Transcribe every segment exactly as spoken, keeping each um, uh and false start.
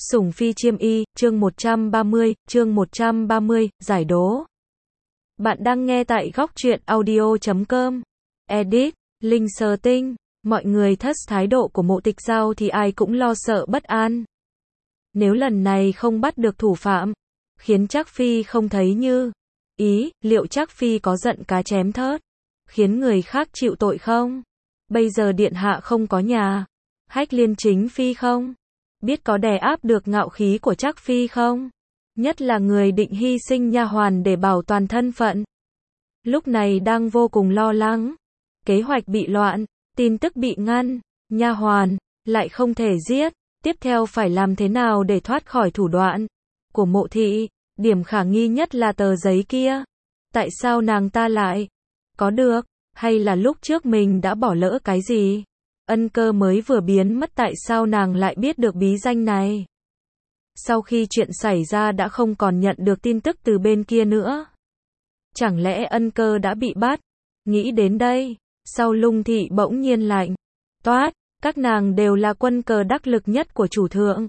Sủng phi chiêm y, chương một trăm ba mươi, chương một trăm ba mươi, giải đố. Bạn đang nghe tại góc truyện audio chấm com. Edit, Linh Sơ Tinh. Mọi người thất thái độ của Mộ Tịch Giao thì ai cũng lo sợ bất an. Nếu lần này không bắt được thủ phạm, khiến Trác Phi không thấy như ý, liệu Trác Phi có giận cá chém thớt, khiến người khác chịu tội không? Bây giờ điện hạ không có nhà, hách liên chính phi không? Biết có đè áp được ngạo khí của Trác Phi không? Nhất là người định hy sinh nha hoàn để bảo toàn thân phận. Lúc này đang vô cùng lo lắng. Kế hoạch bị loạn, tin tức bị ngăn, nha hoàn lại không thể giết. Tiếp theo phải làm thế nào để thoát khỏi thủ đoạn của Mộ thị? Điểm khả nghi nhất là tờ giấy kia. Tại sao nàng ta lại có được? Hay là lúc trước mình đã bỏ lỡ cái gì? Ân Cơ mới vừa biến mất, tại sao nàng lại biết được bí danh này? Sau khi chuyện xảy ra đã không còn nhận được tin tức từ bên kia nữa. Chẳng lẽ Ân Cơ đã bị bắt? Nghĩ đến đây, sau lung thị bỗng nhiên lạnh toát, các nàng đều là quân cờ đắc lực nhất của chủ thượng.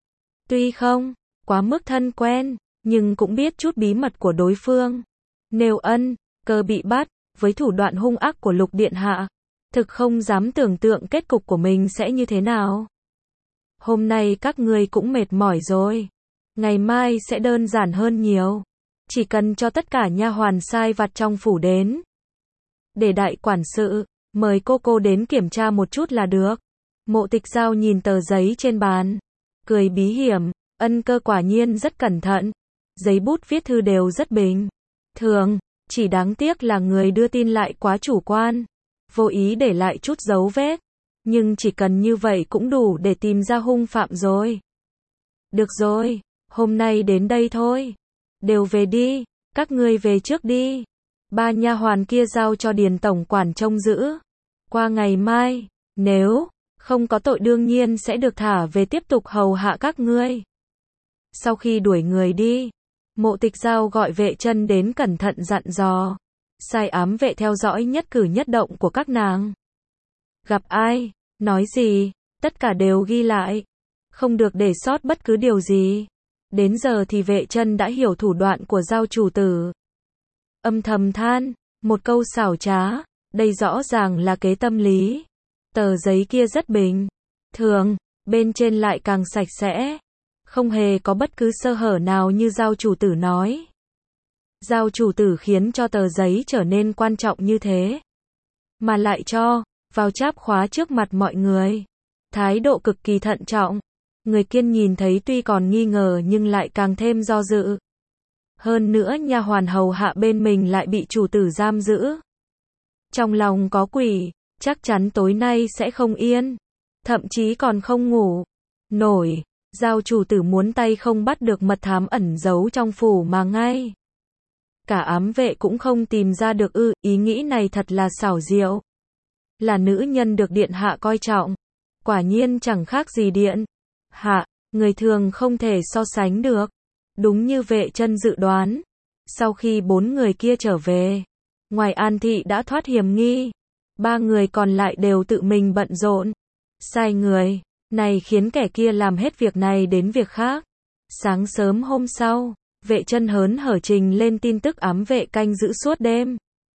Tuy không quá mức thân quen, nhưng cũng biết chút bí mật của đối phương. Nếu Ân Cơ bị bắt, với thủ đoạn hung ác của Lục điện hạ, thực không dám tưởng tượng kết cục của mình sẽ như thế nào. Hôm nay các ngươi cũng mệt mỏi rồi. Ngày mai sẽ đơn giản hơn nhiều. Chỉ cần cho tất cả nha hoàn sai vặt trong phủ đến. Để đại quản sự, mời cô cô đến kiểm tra một chút là được. Mộ Tịch Giao nhìn tờ giấy trên bàn, cười bí hiểm. Ân Cơ quả nhiên rất cẩn thận. Giấy bút viết thư đều rất bình thường. Chỉ đáng tiếc là người đưa tin lại quá chủ quan, vô ý để lại chút dấu vết. Nhưng chỉ cần như vậy cũng đủ để tìm ra hung phạm rồi. Được rồi, hôm nay đến đây thôi. Đều về đi, các ngươi về trước đi. Ba nha hoàn kia giao cho Điền tổng quản trông giữ. Qua ngày mai, nếu không có tội đương nhiên sẽ được thả về tiếp tục hầu hạ các ngươi. Sau khi đuổi người đi, Mộ Tịch Giao gọi Vệ Chân đến cẩn thận dặn dò, sai ám vệ theo dõi nhất cử nhất động của các nàng. Gặp ai, nói gì, tất cả đều ghi lại, không được để sót bất cứ điều gì. Đến giờ thì Vệ Chân đã hiểu thủ đoạn của Giao chủ tử. Âm thầm than, một câu xảo trá, đây rõ ràng là kế tâm lý. Tờ giấy kia rất bình thường, bên trên lại càng sạch sẽ. Không hề có bất cứ sơ hở nào như Giao chủ tử nói. Giao chủ tử khiến cho tờ giấy trở nên quan trọng như thế, mà lại cho vào cháp khóa trước mặt mọi người. Thái độ cực kỳ thận trọng. Người kiên nhìn thấy tuy còn nghi ngờ nhưng lại càng thêm do dự. Hơn nữa nha hoàn hầu hạ bên mình lại bị chủ tử giam giữ. Trong lòng có quỷ, chắc chắn tối nay sẽ không yên. Thậm chí còn không ngủ nổi. Giao chủ tử muốn tay không bắt được mật thám ẩn giấu trong phủ mà ngay cả ám vệ cũng không tìm ra được ư? Ý nghĩ này thật là xảo diệu. Là nữ nhân được điện hạ coi trọng, quả nhiên chẳng khác gì điện hạ, người thường không thể so sánh được. Đúng như Vệ Chân dự đoán, sau khi bốn người kia trở về, ngoài An Thị đã thoát hiểm nghi, ba người còn lại đều tự mình bận rộn, sai người này khiến kẻ kia làm hết việc này đến việc khác. Sáng sớm hôm sau, Vệ Chân hớn hở trình lên tin tức ám vệ canh giữ suốt đêm.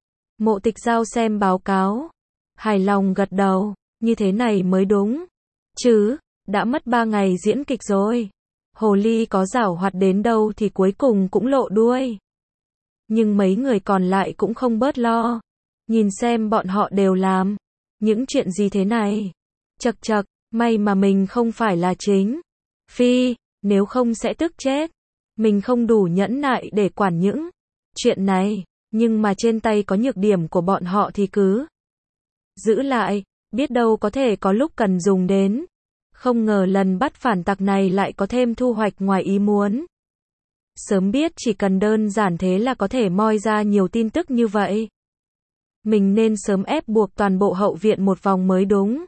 Mộ Tịch Giao xem báo cáo, hài lòng gật đầu, như thế này mới đúng. Chứ, đã mất ba ngày diễn kịch rồi. Hồ ly có giảo hoạt đến đâu thì cuối cùng cũng lộ đuôi. Nhưng mấy người còn lại cũng không bớt lo. Nhìn xem bọn họ đều làm những chuyện gì thế này. Chậc chậc, may mà mình không phải là chính phi, nếu không sẽ tức chết. Mình không đủ nhẫn nại để quản những chuyện này, nhưng mà trên tay có nhược điểm của bọn họ thì cứ giữ lại, biết đâu có thể có lúc cần dùng đến. Không ngờ lần bắt phản tặc này lại có thêm thu hoạch ngoài ý muốn. Sớm biết chỉ cần đơn giản thế là có thể moi ra nhiều tin tức như vậy. Mình nên sớm ép buộc toàn bộ hậu viện một vòng mới đúng.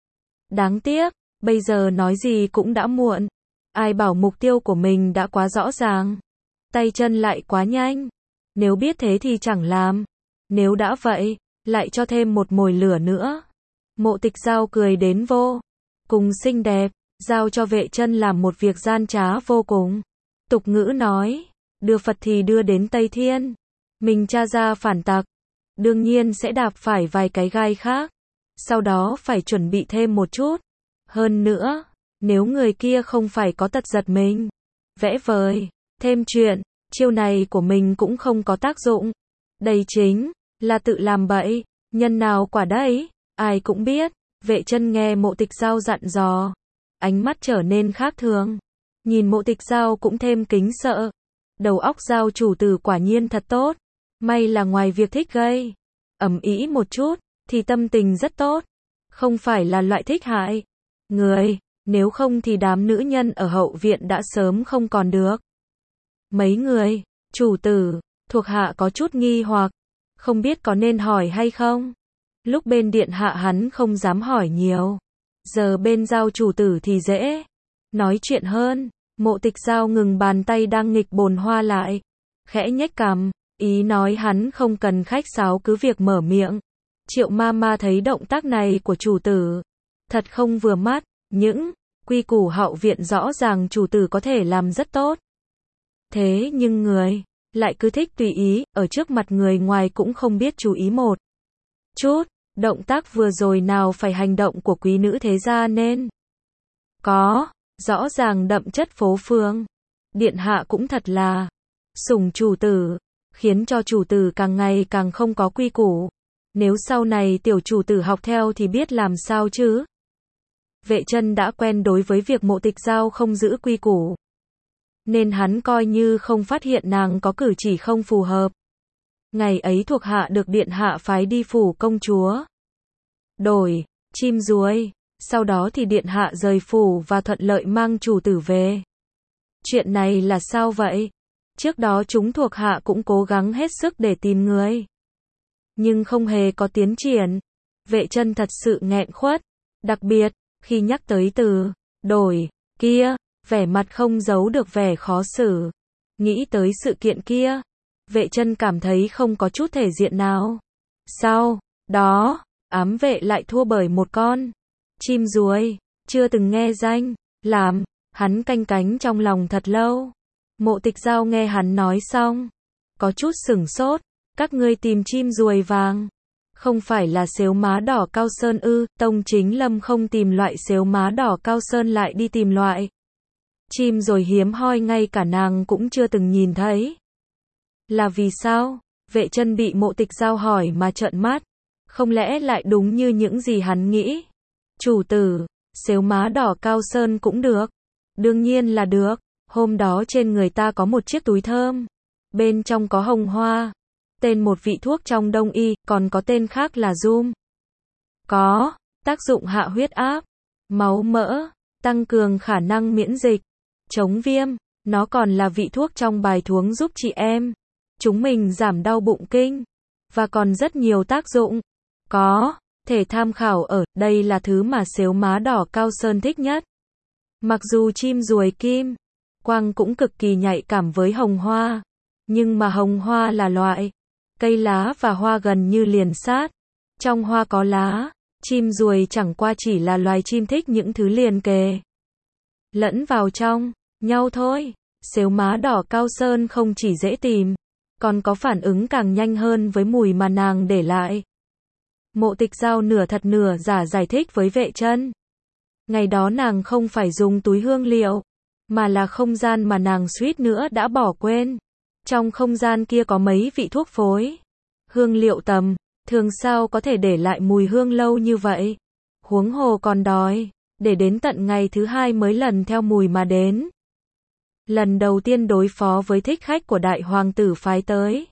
Đáng tiếc, bây giờ nói gì cũng đã muộn. Ai bảo mục tiêu của mình đã quá rõ ràng, tay chân lại quá nhanh. Nếu biết thế thì chẳng làm. Nếu đã vậy, lại cho thêm một mồi lửa nữa. Mộ Tịch Giao cười đến vô cùng xinh đẹp, giao cho Vệ Chân làm một việc gian trá vô cùng. Tục ngữ nói, đưa Phật thì đưa đến Tây Thiên. Mình tra ra phản tặc, đương nhiên sẽ đạp phải vài cái gai khác. Sau đó phải chuẩn bị thêm một chút. Hơn nữa, nếu người kia không phải có tật giật mình, vẽ vời, thêm chuyện, chiêu này của mình cũng không có tác dụng. Đây chính là tự làm bậy, nhân nào quả đấy, ai cũng biết. Vệ Chân nghe Mộ Tịch Giao dặn dò, ánh mắt trở nên khác thường. Nhìn Mộ Tịch Giao cũng thêm kính sợ. Đầu óc Giao chủ tử quả nhiên thật tốt. May là ngoài việc thích gây ầm ĩ một chút, thì tâm tình rất tốt. Không phải là loại thích hại người, nếu không thì đám nữ nhân ở hậu viện đã sớm không còn được. Mấy người, chủ tử, thuộc hạ có chút nghi hoặc, không biết có nên hỏi hay không. Lúc bên điện hạ hắn không dám hỏi nhiều. Giờ bên Giao chủ tử thì dễ nói chuyện hơn. Mộ Tịch Giao ngừng bàn tay đang nghịch bồn hoa lại, khẽ nhếch cằm, ý nói hắn không cần khách sáo cứ việc mở miệng. Triệu ma ma thấy động tác này của chủ tử thật không vừa mắt. Những quy củ hậu viện rõ ràng chủ tử có thể làm rất tốt. Thế nhưng người lại cứ thích tùy ý, ở trước mặt người ngoài cũng không biết chú ý một chút. Động tác vừa rồi nào phải hành động của quý nữ thế gia nên có, rõ ràng đậm chất phố phường. Điện hạ cũng thật là sủng chủ tử, khiến cho chủ tử càng ngày càng không có quy củ. Nếu sau này tiểu chủ tử học theo thì biết làm sao chứ. Vệ Chân đã quen đối với việc Mộ Tịch Giao không giữ quy củ, nên hắn coi như không phát hiện nàng có cử chỉ không phù hợp. Ngày ấy thuộc hạ được điện hạ phái đi phủ công chúa đổi chim ruồi, sau đó thì điện hạ rời phủ và thuận lợi mang chủ tử về. Chuyện này là sao vậy? Trước đó chúng thuộc hạ cũng cố gắng hết sức để tìm người, nhưng không hề có tiến triển. Vệ Chân thật sự nghẹn khuất, đặc biệt khi nhắc tới từ đổi kia, vẻ mặt không giấu được vẻ khó xử. Nghĩ tới sự kiện kia, Vệ Chân cảm thấy không có chút thể diện nào. Sau đó, ám vệ lại thua bởi một con chim ruồi, chưa từng nghe danh, làm hắn canh cánh trong lòng thật lâu. Mộ Tịch Giao nghe hắn nói xong, có chút sửng sốt. Các ngươi tìm chim ruồi vàng, không phải là sếu má đỏ cao sơn ư? Tông Chính Lâm không tìm loại sếu má đỏ cao sơn lại đi tìm loại chim ruồi hiếm hoi ngay cả nàng cũng chưa từng nhìn thấy. Là vì sao? Vệ Chân bị Mộ Tịch Giao hỏi mà trợn mắt. Không lẽ lại đúng như những gì hắn nghĩ? Chủ tử, sếu má đỏ cao sơn cũng được. Đương nhiên là được. Hôm đó trên người ta có một chiếc túi thơm, bên trong có hồng hoa, tên một vị thuốc trong đông y, còn có tên khác là Zoom. Có tác dụng hạ huyết áp, máu mỡ, tăng cường khả năng miễn dịch, chống viêm. Nó còn là vị thuốc trong bài thuốc giúp chị em chúng mình giảm đau bụng kinh, và còn rất nhiều tác dụng. Có thể tham khảo ở đây là thứ mà sếu má đỏ cao sơn thích nhất. Mặc dù chim ruồi kim quang cũng cực kỳ nhạy cảm với hồng hoa, nhưng mà hồng hoa là loại cây lá và hoa gần như liền sát. Trong hoa có lá, chim ruồi chẳng qua chỉ là loài chim thích những thứ liền kề lẫn vào trong nhau thôi. Sếu má đỏ cao sơn không chỉ dễ tìm, còn có phản ứng càng nhanh hơn với mùi mà nàng để lại. Mộ Tịch Giao nửa thật nửa giả giải thích với Vệ Chân. Ngày đó nàng không phải dùng túi hương liệu, mà là không gian mà nàng suýt nữa đã bỏ quên. Trong không gian kia có mấy vị thuốc phối hương liệu tầm thường, sao có thể để lại mùi hương lâu như vậy? Huống hồ còn đòi để đến tận ngày thứ hai mới lần theo mùi mà đến. Lần đầu tiên đối phó với thích khách của đại hoàng tử phái tới,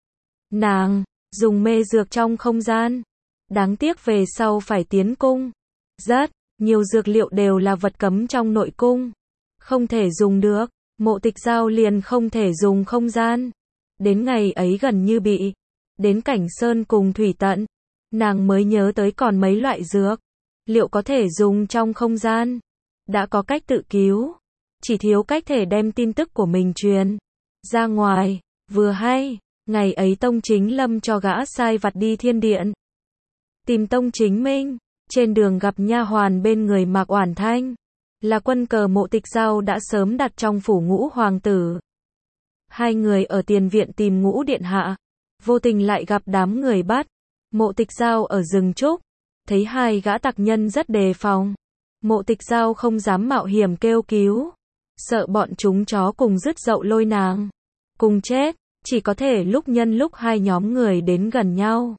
nàng dùng mê dược trong không gian. Đáng tiếc về sau phải tiến cung, rất nhiều dược liệu đều là vật cấm trong nội cung, không thể dùng được. Mộ Tịch Giao liền không thể dùng không gian. Đến ngày ấy gần như bị đến cảnh sơn cùng thủy tận, nàng mới nhớ tới còn mấy loại dược liệu có thể dùng trong không gian. Đã có cách tự cứu, chỉ thiếu cách thể đem tin tức của mình truyền ra ngoài. Vừa hay, ngày ấy Tông Chính Lâm cho gã sai vặt đi thiên điện tìm Tông Chính Minh, trên đường gặp nha hoàn bên người Mạc Oản Thanh, là quân cờ Mộ Tịch Giao đã sớm đặt trong phủ Ngũ hoàng tử. Hai người ở tiền viện tìm Ngũ điện hạ, vô tình lại gặp đám người bắt. Mộ Tịch Giao ở rừng trúc, thấy hai gã tặc nhân rất đề phòng. Mộ Tịch Giao không dám mạo hiểm kêu cứu, sợ bọn chúng chó cùng rứt dậu lôi nàng cùng chết, chỉ có thể lúc nhân lúc hai nhóm người đến gần nhau.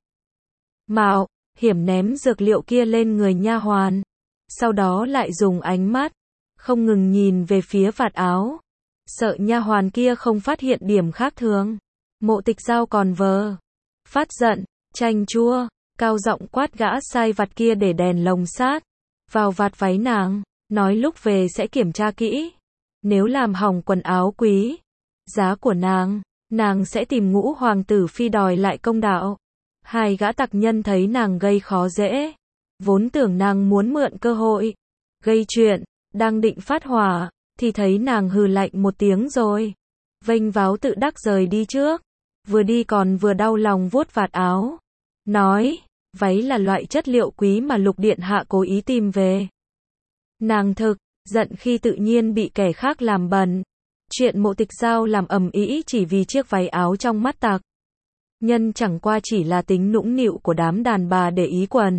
Mạo hiểm ném dược liệu kia lên người nha hoàn, sau đó lại dùng ánh mắt không ngừng nhìn về phía vạt áo, sợ nha hoàn kia không phát hiện điểm khác thường. Mộ Tịch Giao còn vờ phát giận, chanh chua, cao giọng quát gã sai vặt kia để đèn lồng sát vào vạt váy nàng, nói lúc về sẽ kiểm tra kỹ, nếu làm hỏng quần áo quý giá của nàng, nàng sẽ tìm Ngũ hoàng tử phi đòi lại công đạo. Hai gã tặc nhân thấy nàng gây khó dễ, vốn tưởng nàng muốn mượn cơ hội gây chuyện, đang định phát hỏa thì thấy nàng hừ lạnh một tiếng rồi vênh váo tự đắc rời đi trước, vừa đi còn vừa đau lòng vuốt vạt áo, nói, váy là loại chất liệu quý mà Lục điện hạ cố ý tìm về. Nàng thực giận khi tự nhiên bị kẻ khác làm bẩn. Chuyện Mộ Tịch Giao làm ầm ĩ chỉ vì chiếc váy áo trong mắt tặc nhân chẳng qua chỉ là tính nũng nịu của đám đàn bà để ý quần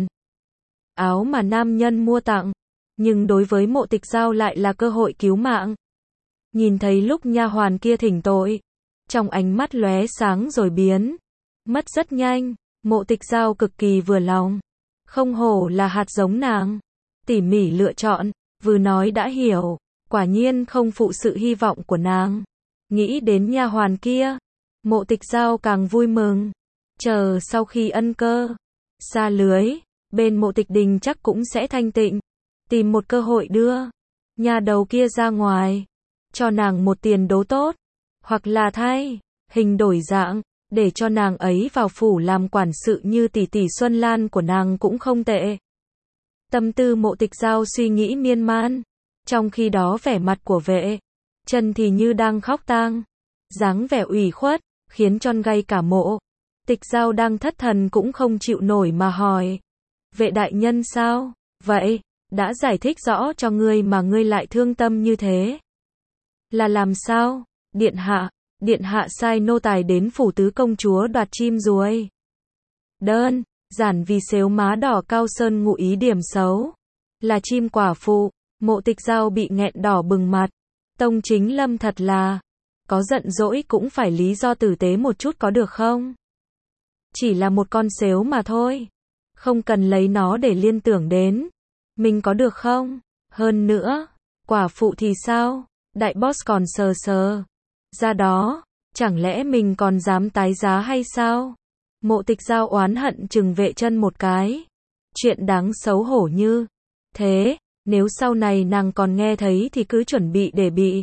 áo mà nam nhân mua tặng, nhưng đối với Mộ Tịch Giao lại là cơ hội cứu mạng. Nhìn thấy lúc nha hoàn kia thỉnh tội, trong ánh mắt lóe sáng rồi biến mất rất nhanh. Mộ Tịch Giao cực kỳ vừa lòng, không hổ là hạt giống nàng, tỉ mỉ lựa chọn, vừa nói đã hiểu, quả nhiên không phụ sự hy vọng của nàng. Nghĩ đến nha hoàn kia, Mộ Tịch Giao càng vui mừng, chờ sau khi ân cơ xa lưới, bên Mộ Tịch Đình chắc cũng sẽ thanh tịnh, tìm một cơ hội đưa nhà đầu kia ra ngoài, cho nàng một tiền đố tốt, hoặc là thay hình đổi dạng, để cho nàng ấy vào phủ làm quản sự như tỷ tỷ Xuân Lan của nàng cũng không tệ. Tâm tư Mộ Tịch Giao suy nghĩ miên man, trong khi đó vẻ mặt của Vệ Chân thì như đang khóc tang, dáng vẻ ủy khuất, khiến cho gay cả Mộ Tịch Giao đang thất thần cũng không chịu nổi mà hỏi, Vệ đại nhân sao vậy, đã giải thích rõ cho ngươi mà ngươi lại thương tâm như thế. Là làm sao, điện hạ, điện hạ sai nô tài đến phủ tứ công chúa đoạt chim ruồi. Đơn giản vì xếu má đỏ Cao Sơn ngụ ý điểm xấu, là chim quả phụ. Mộ Tịch Giao bị nghẹn đỏ bừng mặt. Tông Chính Lâm thật là, có giận dỗi cũng phải lý do tử tế một chút có được không? Chỉ là một con xếu mà thôi, không cần lấy nó để liên tưởng đến mình có được không? Hơn nữa, quả phụ thì sao? Đại boss còn sờ sờ ra đó, chẳng lẽ mình còn dám tái giá hay sao? Mộ Tịch Giao oán hận chừng Vệ Chân một cái. Chuyện đáng xấu hổ như thế, nếu sau này nàng còn nghe thấy thì cứ chuẩn bị để bị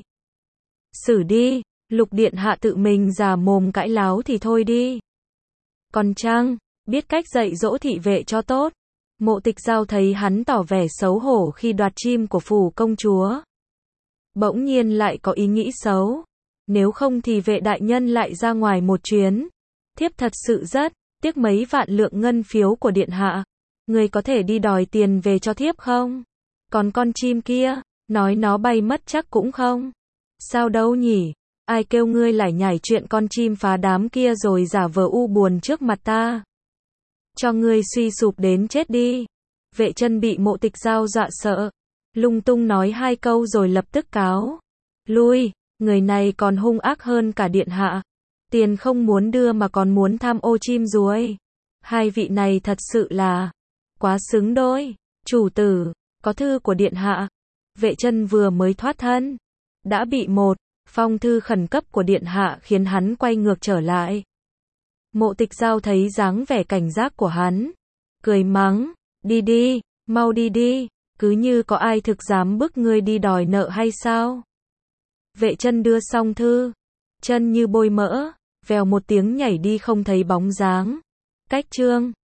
xử đi. Lục điện hạ tự mình già mồm cãi láo thì thôi đi, còn chăng biết cách dạy dỗ thị vệ cho tốt. Mộ Tịch Giao thấy hắn tỏ vẻ xấu hổ khi đoạt chim của phủ công chúa, bỗng nhiên lại có ý nghĩ xấu, nếu không thì Vệ đại nhân lại ra ngoài một chuyến, thiếp thật sự rất tiếc mấy vạn lượng ngân phiếu của điện hạ, người có thể đi đòi tiền về cho thiếp không? Còn con chim kia, nói nó bay mất chắc cũng không sao đâu nhỉ, ai kêu ngươi lải nhải chuyện con chim phá đám kia rồi giả vờ u buồn trước mặt ta, cho ngươi suy sụp đến chết đi. Vệ Chân bị Mộ Tịch Giao dọa sợ, lung tung nói hai câu rồi lập tức cáo lui. Người này còn hung ác hơn cả điện hạ, tiền không muốn đưa mà còn muốn tham ô chim ruồi. Hai vị này thật sự là quá xứng đôi. Chủ tử, có thư của điện hạ. Vệ Chân vừa mới thoát thân, đã bị một phong thư khẩn cấp của điện hạ khiến hắn quay ngược trở lại. Mộ Tịch Giao thấy dáng vẻ cảnh giác của hắn, cười mắng, đi đi, mau đi đi, cứ như có ai thực dám bức ngươi đi đòi nợ hay sao? Vệ Chân đưa xong thư, chân như bôi mỡ, vèo một tiếng nhảy đi không thấy bóng dáng. Cách chương